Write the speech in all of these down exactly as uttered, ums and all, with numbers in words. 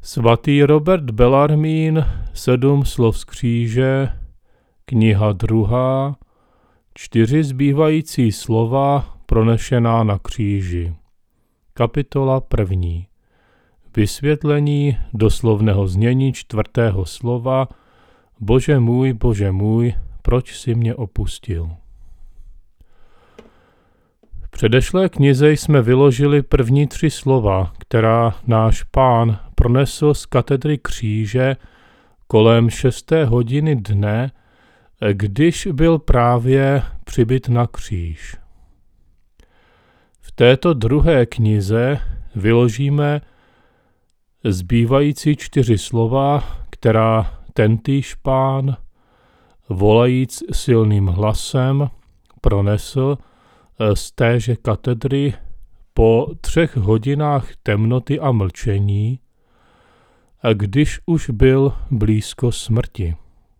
Svatý Robert Bellarmín, Sedm slov z kříže, kniha druhá, čtyři zbývající slova pronešená na kříži. Kapitola první. Vysvětlení doslovného znění čtvrtého slova Bože můj, Bože můj, proč jsi mě opustil? V předešlé knize jsme vyložili první tři slova, která náš Pán pronesl z katedry kříže kolem šesté hodiny dne, když byl právě přibyt na kříž. V této druhé knize vyložíme zbývající čtyři slova, která tentýž Pán, volajíc silným hlasem, pronesl z téže katedry po třech hodinách temnoty a mlčení, a když už byl blízko smrti.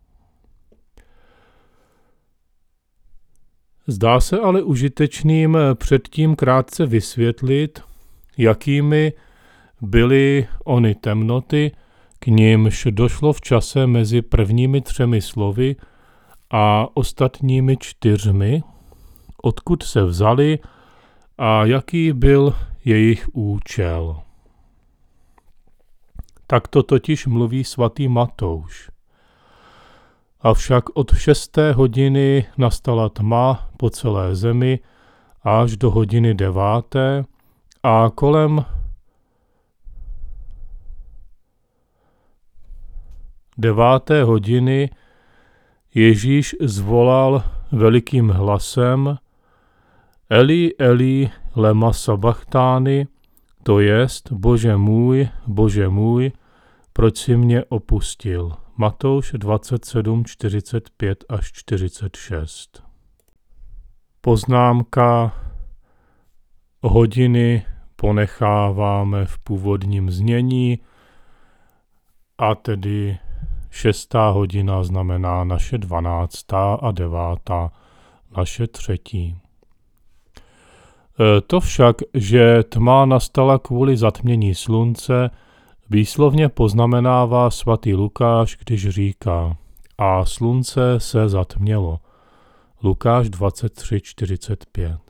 Zdá se ale užitečným předtím krátce vysvětlit, jakými byly ony temnoty, k nimž došlo v čase mezi prvními třemi slovy a ostatními čtyřmi, odkud se vzali a jaký byl jejich účel. Takto totiž mluví svatý Matouš. Avšak od šesté hodiny nastala tma po celé zemi až do hodiny deváté a kolem deváté hodiny Ježíš zvolal velikým hlasem Eli, Eli, lema sabachtány, to jest Bože můj, Bože můj, proč jsi mě opustil. Matouš dvacet sedm, čtyřicet pět až čtyřicet šest. Poznámka: hodiny ponecháváme v původním znění, a tedy šestá hodina znamená naše dvanáctá a devátá naše třetí. To však, že tma nastala kvůli zatmění slunce, výslovně poznamenává svatý Lukáš, když říká a slunce se zatmělo. Lukáš dvacet tři, čtyřicet pět.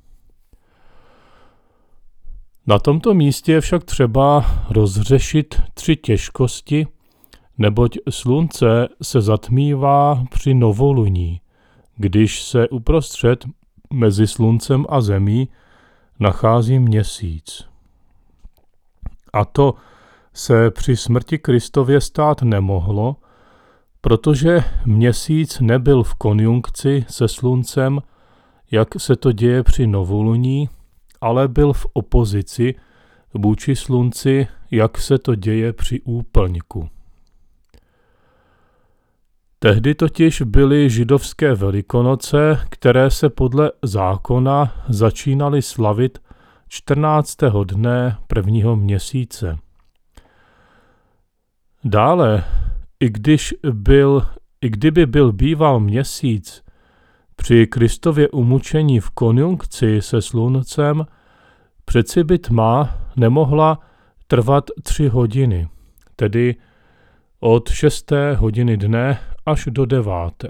Na tomto místě je však třeba rozřešit tři těžkosti, neboť slunce se zatmívá při novoluní, když se uprostřed mezi sluncem a zemí nachází měsíc. A to se při smrti Kristově stát nemohlo, protože měsíc nebyl v konjunkci se sluncem, jak se to děje při novoluní, ale byl v opozici vůči slunci, jak se to děje při úplňku. Tehdy totiž byly židovské velikonoce, které se podle zákona začínaly slavit čtrnáctého dne prvního měsíce. Dále, i, když byl, i kdyby byl býval měsíc při Kristově umučení v konjunkci se sluncem, přeci by tma nemohla trvat tři hodiny, tedy od šesté hodiny dne až do deváté.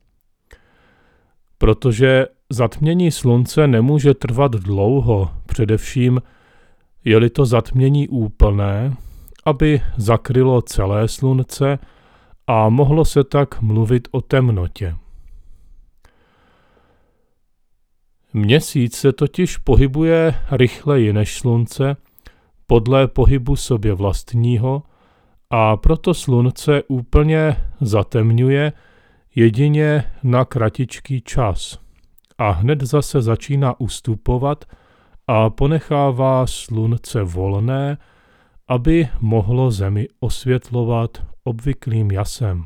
Protože zatmění slunce nemůže trvat dlouho, především je-li to zatmění úplné, aby zakrylo celé slunce a mohlo se tak mluvit o temnotě. Měsíc se totiž pohybuje rychleji než slunce podle pohybu sobě vlastního, a proto slunce úplně zatemňuje jedině na kratičký čas a hned zase začíná ustupovat a ponechává slunce volné, aby mohlo zemi osvětlovat obvyklým jasem.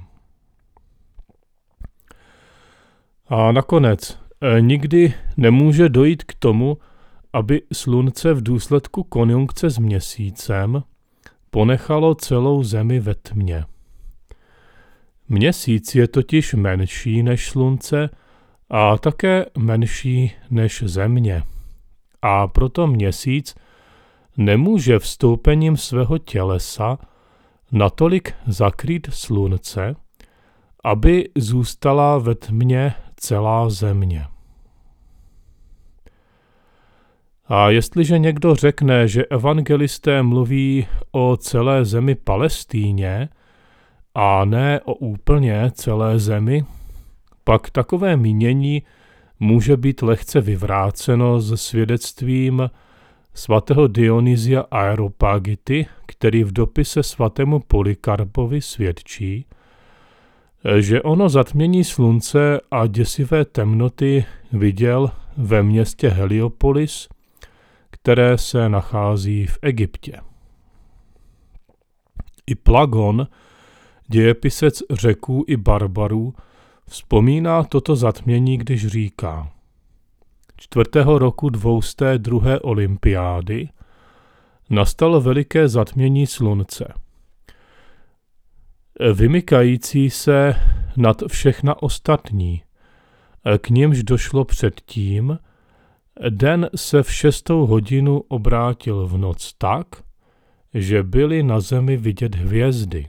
A nakonec nikdy nemůže dojít k tomu, aby slunce v důsledku konjunkce s měsícem ponechalo celou zemi ve tmě. Měsíc je totiž menší než slunce a také menší než země. A proto měsíc nemůže vstoupením svého tělesa natolik zakrýt slunce, aby zůstala ve tmě celá země. A jestliže někdo řekne, že evangelisté mluví o celé zemi Palestíně a ne o úplně celé zemi, pak takové mínění může být lehce vyvráceno se svědectvím svatého Dionysia Areopagity, který v dopise svatému Polykarpovi svědčí, že ono zatmění slunce a děsivé temnoty viděl ve městě Heliopolis, které se nachází v Egyptě. I Plagon, dějepisec Řeků i barbarů, vzpomíná toto zatmění, když říká: Čtvrtého roku dvousté druhé olympiády nastalo veliké zatmění slunce, vymykající se nad všechna ostatní, k nimž došlo předtím. Den se v šestou hodinu obrátil v noc tak, že byly na zemi vidět hvězdy.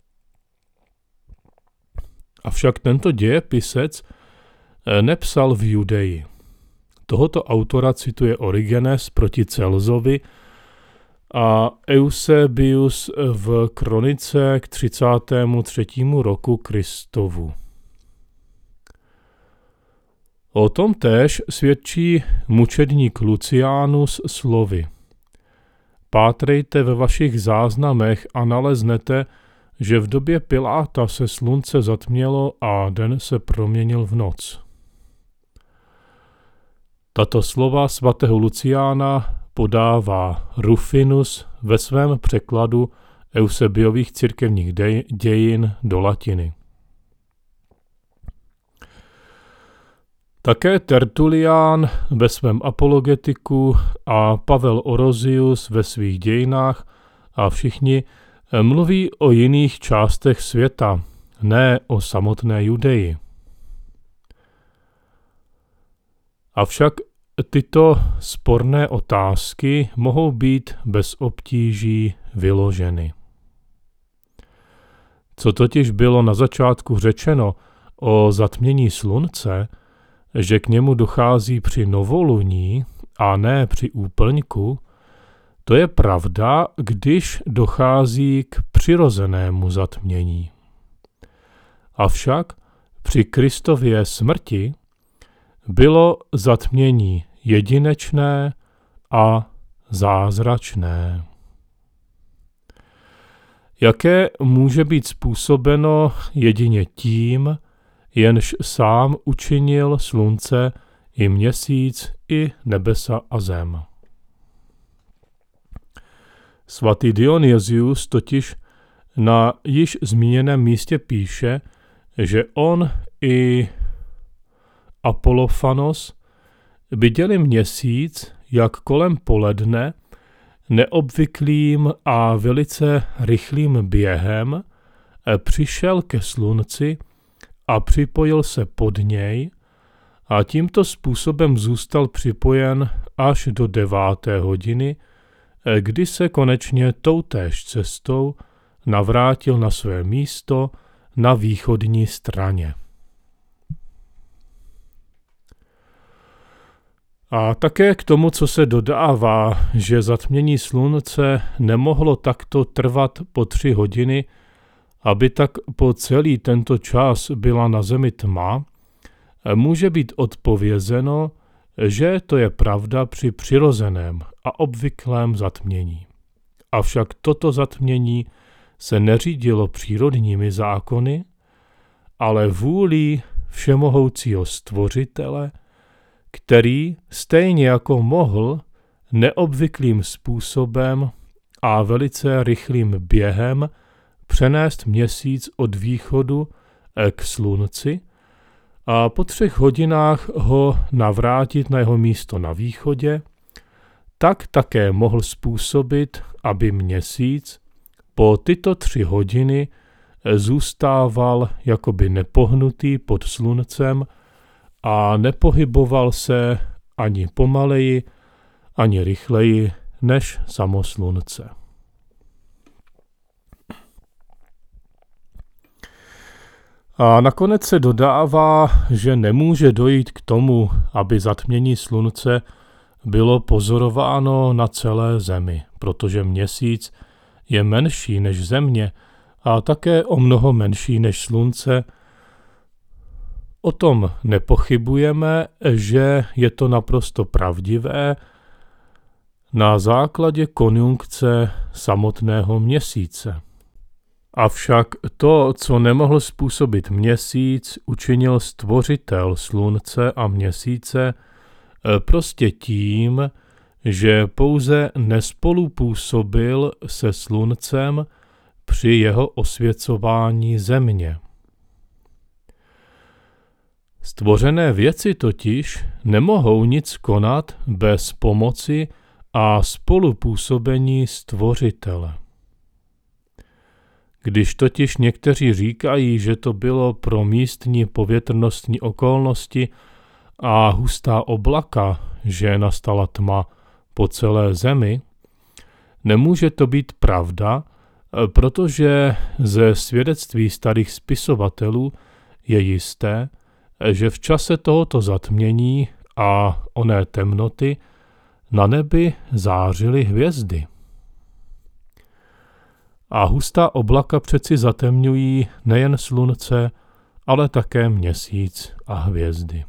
Avšak tento dějepisec nepsal v Judeji. Tohoto autora cituje Origenes proti Celzovi a Eusebius v kronice k třicátému třetímu roku Kristovu. O tom též svědčí mučedník Lucianus slovy: Pátrejte ve vašich záznamech a naleznete, že v době Piláta se slunce zatmělo a den se proměnil v noc. Tato slova svatého Luciána podává Rufinus ve svém překladu Eusebiových církevních dějin do latiny. Také Tertulián ve svém apologetiku a Pavel Orozius ve svých dějinách a všichni mluví o jiných částech světa, ne o samotné Judeji. Avšak tyto sporné otázky mohou být bez obtíží vyloženy. Co totiž bylo na začátku řečeno o zatmění slunce, že k němu dochází při novoluní a ne při úplňku, to je pravda, když dochází k přirozenému zatmění. Avšak při Kristově smrti bylo zatmění jedinečné a zázračné. Jaké může být způsobeno jedině tím, jenž sám učinil slunce i měsíc i nebesa a zem. Svatý Dionysius totiž na již zmíněném místě píše, že on i Apollofanos viděli měsíc, jak kolem poledne neobvyklým a velice rychlým během přišel ke slunci a připojil se pod něj a tímto způsobem zůstal připojen až do deváté hodiny, kdy se konečně toutéž cestou navrátil na své místo na východní straně. A také k tomu, co se dodává, že zatmění slunce nemohlo takto trvat po tři hodiny, aby tak po celý tento čas byla na zemi tma, může být odpovězeno, že to je pravda při přirozeném a obvyklém zatmění. Avšak toto zatmění se neřídilo přírodními zákony, ale vůlí všemohoucího Stvořitele, který stejně jako mohl neobvyklým způsobem a velice rychlým během přenést měsíc od východu k slunci a po třech hodinách ho navrátit na jeho místo na východě, tak také mohl způsobit, aby měsíc po tyto tři hodiny zůstával jakoby nepohnutý pod sluncem a nepohyboval se ani pomaleji, ani rychleji než samo slunce. A nakonec se dodává, že nemůže dojít k tomu, aby zatmění slunce bylo pozorováno na celé zemi, protože měsíc je menší než země a také o mnoho menší než slunce. O tom nepochybujeme, že je to naprosto pravdivé na základě konjunkce samotného měsíce. Avšak to, co nemohl způsobit měsíc, učinil stvořitel slunce a měsíce prostě tím, že pouze nespolupůsobil se sluncem při jeho osvěcování země. Stvořené věci totiž nemohou nic konat bez pomoci a spolupůsobení stvořitele. Když totiž někteří říkají, že to bylo pro místní povětrnostní okolnosti a hustá oblaka, že nastala tma po celé zemi, nemůže to být pravda, protože ze svědectví starých spisovatelů je jisté, že v čase tohoto zatmění a oné temnoty na nebi zářily hvězdy. A hustá oblaka přeci zatemňují nejen slunce, ale také měsíc a hvězdy.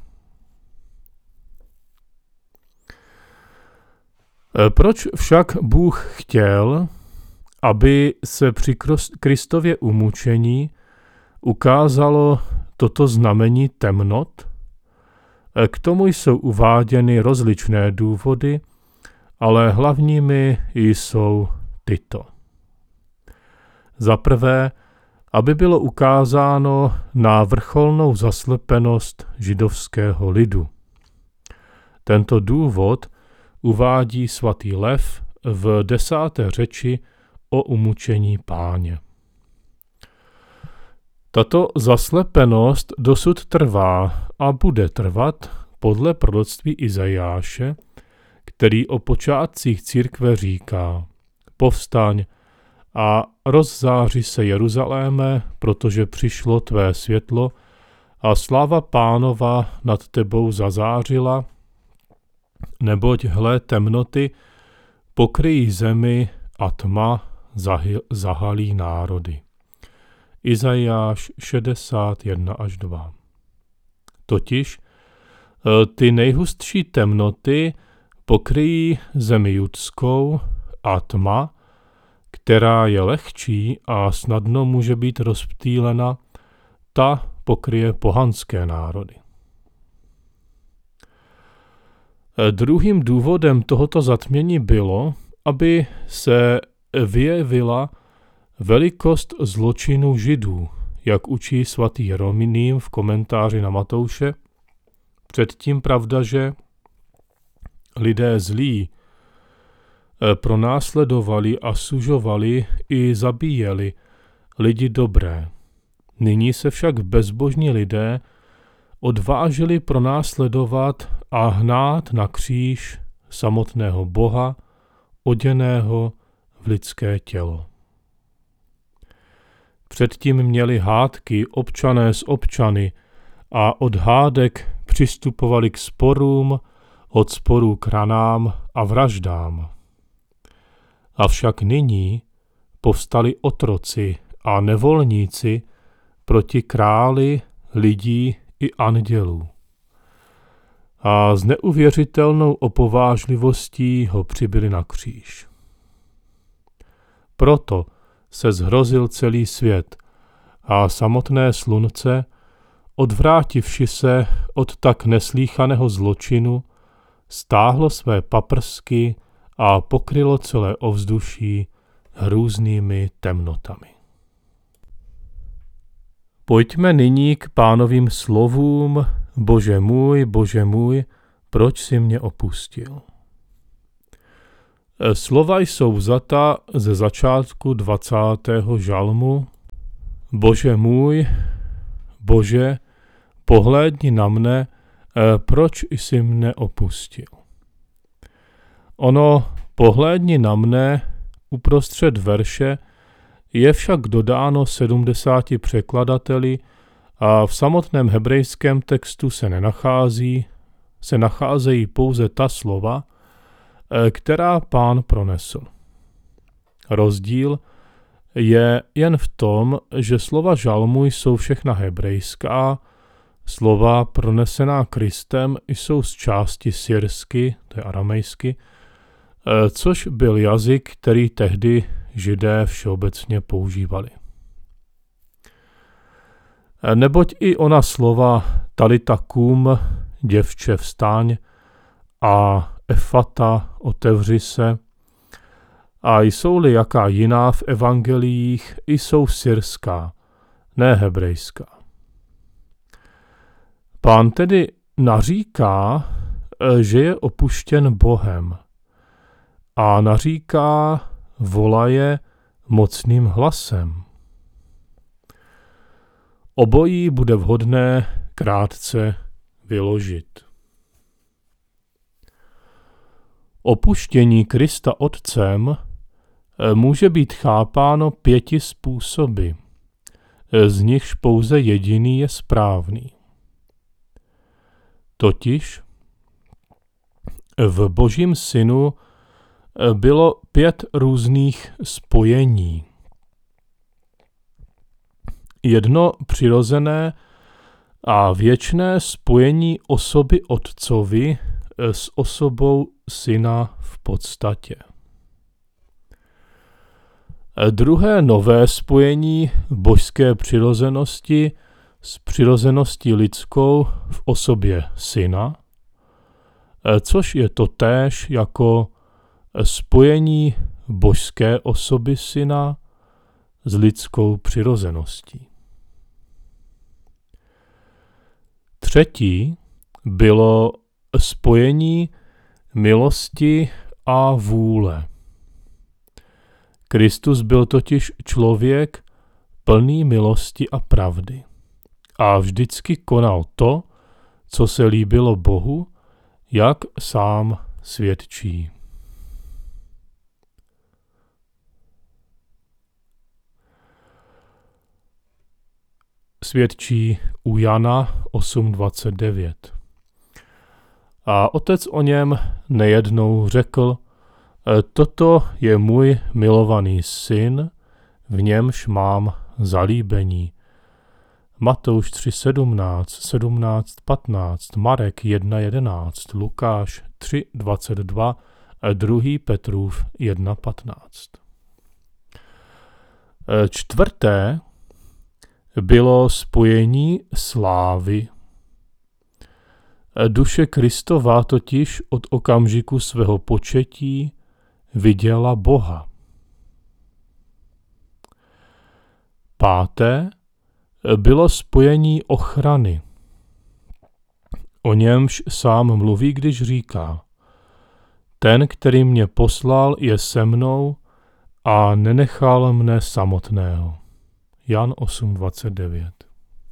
Proč však Bůh chtěl, aby se při Kristově umučení ukázalo toto znamení temnot? K tomu jsou uváděny rozličné důvody, ale hlavními jsou tyto. Za prvé, aby bylo ukázáno na vrcholnou zaslepenost židovského lidu. Tento důvod uvádí svatý Lev v desáté řeči o umučení Páně. Tato zaslepenost dosud trvá a bude trvat podle proroctví Izajáše, který o počátcích církve říká: povstaň a rozzáři se Jeruzaléme, protože přišlo tvé světlo a sláva Pánova nad tebou zazářila, neboť hle temnoty pokryjí zemi a tma zahalí národy. Izajáš šedesát jedna až dva. Totiž ty nejhustší temnoty pokryjí zemi judskou a tma, která je lehčí a snadno může být rozptýlena, ta pokryje pohanské národy. Druhým důvodem tohoto zatmění bylo, aby se vyjevila velikost zločinu Židů, jak učí svatý Jeroným v komentáři na Matouše. Předtím pravda, že lidé zlí pronásledovali a sužovali i zabíjeli lidi dobré. Nyní se však bezbožní lidé odvážili pronásledovat a hnát na kříž samotného Boha, oděného v lidské tělo. Předtím měli hádky občané s občany a od hádek přistupovali k sporům, od sporů k ranám a vraždám. Avšak nyní povstali otroci a nevolníci proti králi, lidí i andělů. A s neuvěřitelnou opovážlivostí ho přibili na kříž. Proto se zhrozil celý svět a samotné slunce, odvrátivši se od tak neslýchaného zločinu, stáhlo své paprsky a pokrylo celé ovzduší hrůznými temnotami. Pojďme nyní k Pánovým slovům: Bože můj, Bože můj, proč jsi mě opustil? Slova jsou vzata ze začátku dvacátého žalmu. Bože můj, Bože, pohlédni na mne, proč jsi mne opustil? Ono pohlédni na mne uprostřed verše je však dodáno sedmdesáti překladateli A v samotném hebrejském textu se nenachází, se nacházejí pouze ta slova, která Pán pronesl. Rozdíl je jen v tom, že slova žalmu jsou všechna hebrejská, slova pronesená Kristem jsou z části syrsky, to je aramejsky, což byl jazyk, který tehdy Židé všeobecně používali. Neboť i ona slova talita kum, děvče vstaň, a efata, otevři se, a jsou-li jaká jiná v evangeliích, jsou syrská, ne hebrejská. Pán tedy naříká, že je opuštěn Bohem, a naříká, volaje mocným hlasem. Obojí bude vhodné krátce vyložit. Opuštění Krista Otcem může být chápáno pěti způsoby, z nichž pouze jediný je správný. Totiž v Božím Synu bylo pět různých spojení. Jedno přirozené a věčné spojení osoby Otcovi s osobou Syna v podstatě. Druhé nové spojení božské přirozenosti s přirozeností lidskou v osobě Syna, což je totéž jako spojení božské osoby Syna s lidskou přirozeností. Třetí bylo spojení milosti a vůle. Kristus byl totiž člověk plný milosti a pravdy a vždycky konal to, co se líbilo Bohu, jak sám svědčí. Svědčí u Jana osm dvacet devět. A otec o něm nejednou řekl, toto je můj milovaný syn, v němž mám zalíbení. Matouš tři sedmnáct, sedmnáct patnáct, Marek jedna jedenáct, Lukáš tři dvacet dva a druhý Petrův jedna patnáct. Čtvrté bylo spojení slávy. Duše Kristova totiž od okamžiku svého početí viděla Boha. Páté bylo spojení ochrany. O němž sám mluví, když říká: ten, který mě poslal, je se mnou a nenechal mne samotného. Jan osm dvacet devět.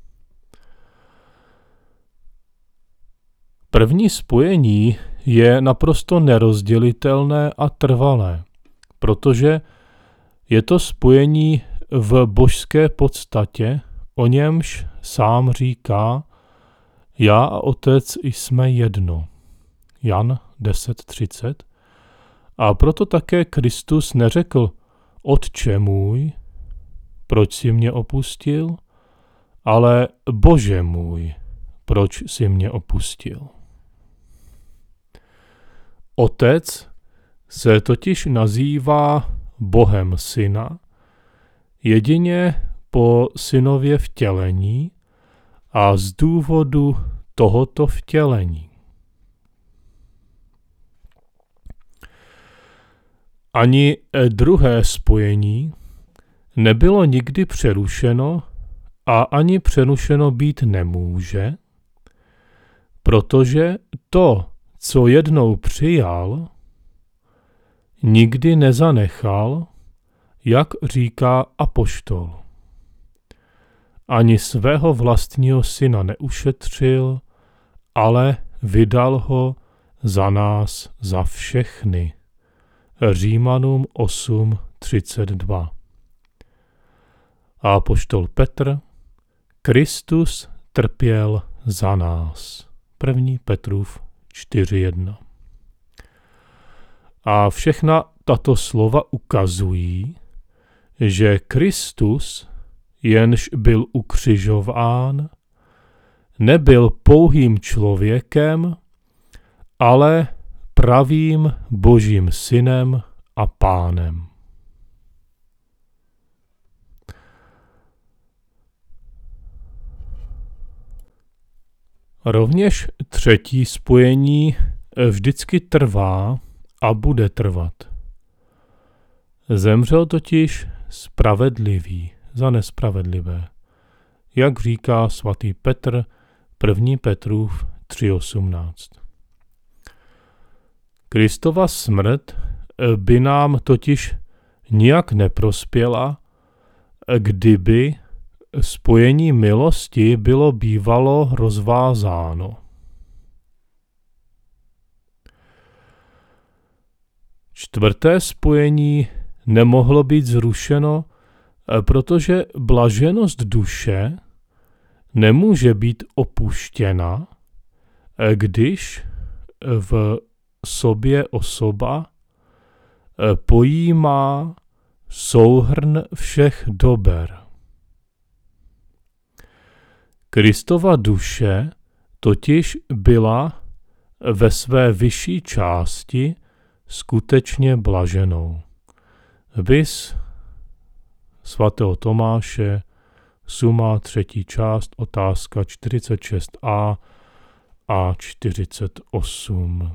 První spojení je naprosto nerozdělitelné a trvalé, protože je to spojení v božské podstatě, o němž sám říká: já a otec jsme jedno. Jan deset třicet. A proto také Kristus neřekl: Otče můj, proč jsi mě opustil? Ale Bože můj, proč jsi mě opustil? Otec se totiž nazývá Bohem Syna jedině po synově vtělení a z důvodu tohoto vtělení. Ani druhé spojení nebylo nikdy přerušeno a ani přerušeno být nemůže, protože to, co jednou přijal, nikdy nezanechal, jak říká apoštol. Ani svého vlastního syna neušetřil, ale vydal ho za nás, za všechny. Římanům osm třicet dva. A apoštol Petr Kristus trpěl za nás. první Petrův čtyři jedna. A všechna tato slova ukazují, že Kristus, jenž byl ukřižován, nebyl pouhým člověkem, ale pravým Božím synem a pánem. Rovněž třetí spojení vždycky trvá a bude trvat. Zemřel totiž spravedlivý za nespravedlivé, jak říká svatý Petr, první Petrův tři osmnáct. Kristova smrt by nám totiž nijak neprospěla, kdyby spojení milosti bylo bývalo rozvázáno. Čtvrté spojení nemohlo být zrušeno, protože blaženost duše nemůže být opuštěna, když v sobě osoba pojímá souhrn všech dober. Kristova duše totiž byla ve své vyšší části skutečně blaženou. Vis svatého Tomáše, suma třetí část, otázka čtyřicet šest a a čtyřicet osm.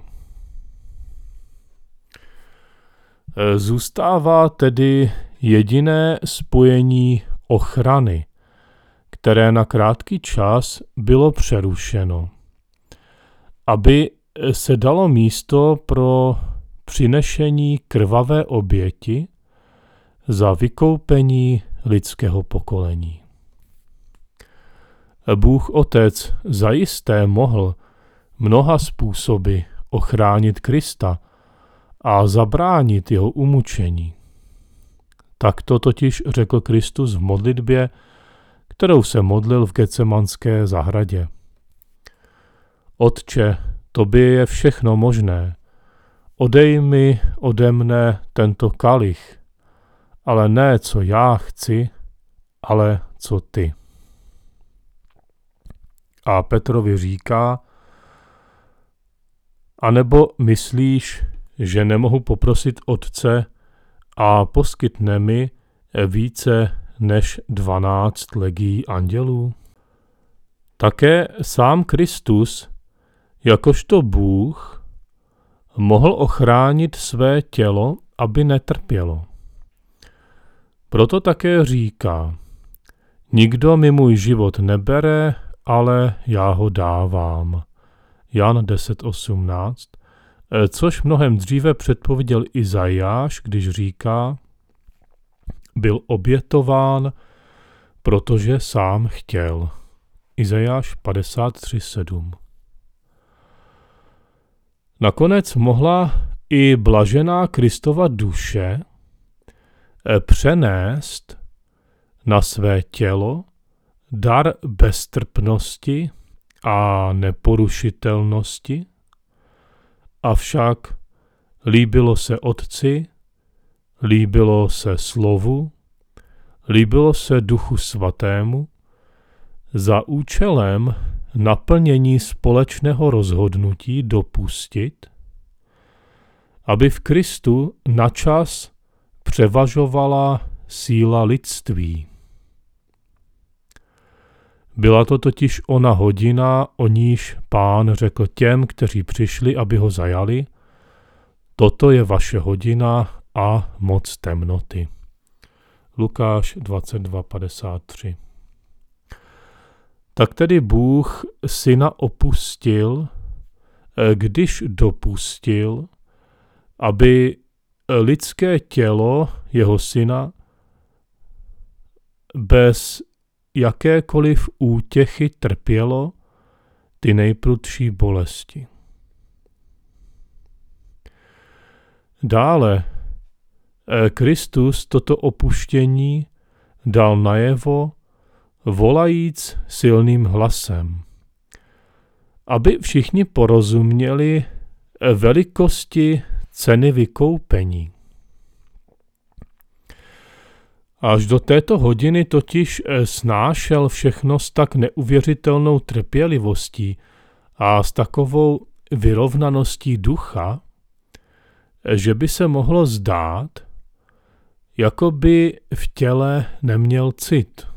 Zůstává tedy jediné spojení ochrany, které na krátký čas bylo přerušeno, aby se dalo místo pro přinešení krvavé oběti za vykoupení lidského pokolení. Bůh Otec zajisté mohl mnoha způsoby ochránit Krista a zabránit jeho umučení. Takto totiž řekl Kristus v modlitbě, kterou se modlil v Getsemanské zahradě. Otče, tobě je všechno možné, odej mi ode mne tento kalich, ale ne co já chci, ale co ty. A Petrovi říká, anebo myslíš, že nemohu poprosit Otce a poskytne mi více než dvanáct legií andělů? Také sám Kristus, jakožto Bůh, mohl ochránit své tělo, aby netrpělo. Proto také říká, nikdo mi můj život nebere, ale já ho dávám. Jan deset osmnáct, což mnohem dříve předpověděl Izajáš, když říká, byl obětován, protože sám chtěl. Izajáš padesát tři sedm. Nakonec mohla i blažená Kristova duše přenést na své tělo dar beztrpnosti a neporušitelnosti, avšak líbilo se Otci, líbilo se Slovu, líbilo se Duchu Svatému za účelem naplnění společného rozhodnutí dopustit, aby v Kristu načas převažovala síla lidství. Byla to totiž ona hodina, o níž Pán řekl těm, kteří přišli, aby ho zajali, toto je vaše hodina a moc temnoty. Lukáš dvacet dva padesát tři. Tak tedy Bůh syna opustil, když dopustil, aby lidské tělo jeho syna bez jakékoliv útěchy trpělo ty nejprudší bolesti. Dále Kristus toto opuštění dal najevo volajíc silným hlasem, aby všichni porozuměli velikosti ceny vykoupení. Až do této hodiny totiž snášel všechno s tak neuvěřitelnou trpělivostí a s takovou vyrovnaností ducha, že by se mohlo zdát, jako by v těle neměl cit.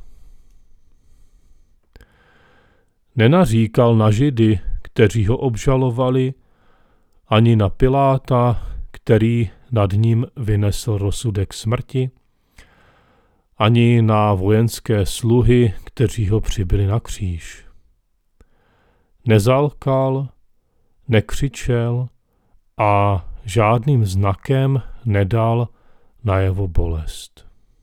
Nenaříkal na Židy, kteří ho obžalovali, ani na Piláta, který nad ním vynesl rozsudek smrti, ani na vojenské sluhy, kteří ho přibili na kříž. Nezalkal, nekřičel a žádným znakem nedal najevo bolest.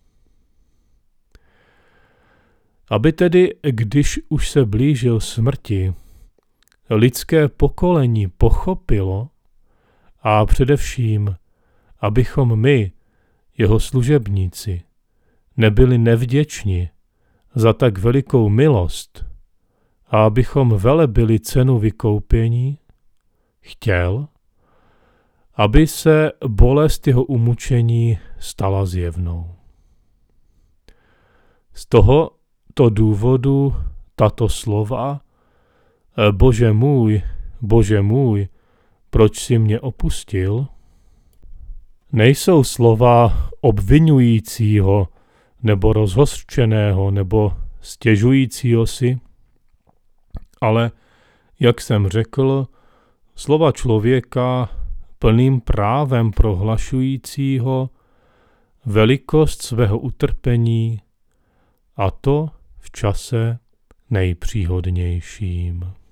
Aby tedy, když už se blížil smrti, lidské pokolení pochopilo a především, abychom my, jeho služebníci, nebyli nevděční za tak velikou milost a abychom velebili cenu vykoupění, chtěl, aby se bolest jeho umučení stala zjevnou. Z tohoto důvodu tato slova Bože můj, Bože můj, proč jsi mě opustil, nejsou slova obvinujícího nebo rozhořčeného nebo stěžujícího si, ale, jak jsem řekl, slova člověka plným právem prohlašujícího velikost svého utrpení, a to v čase nejpříhodnějším.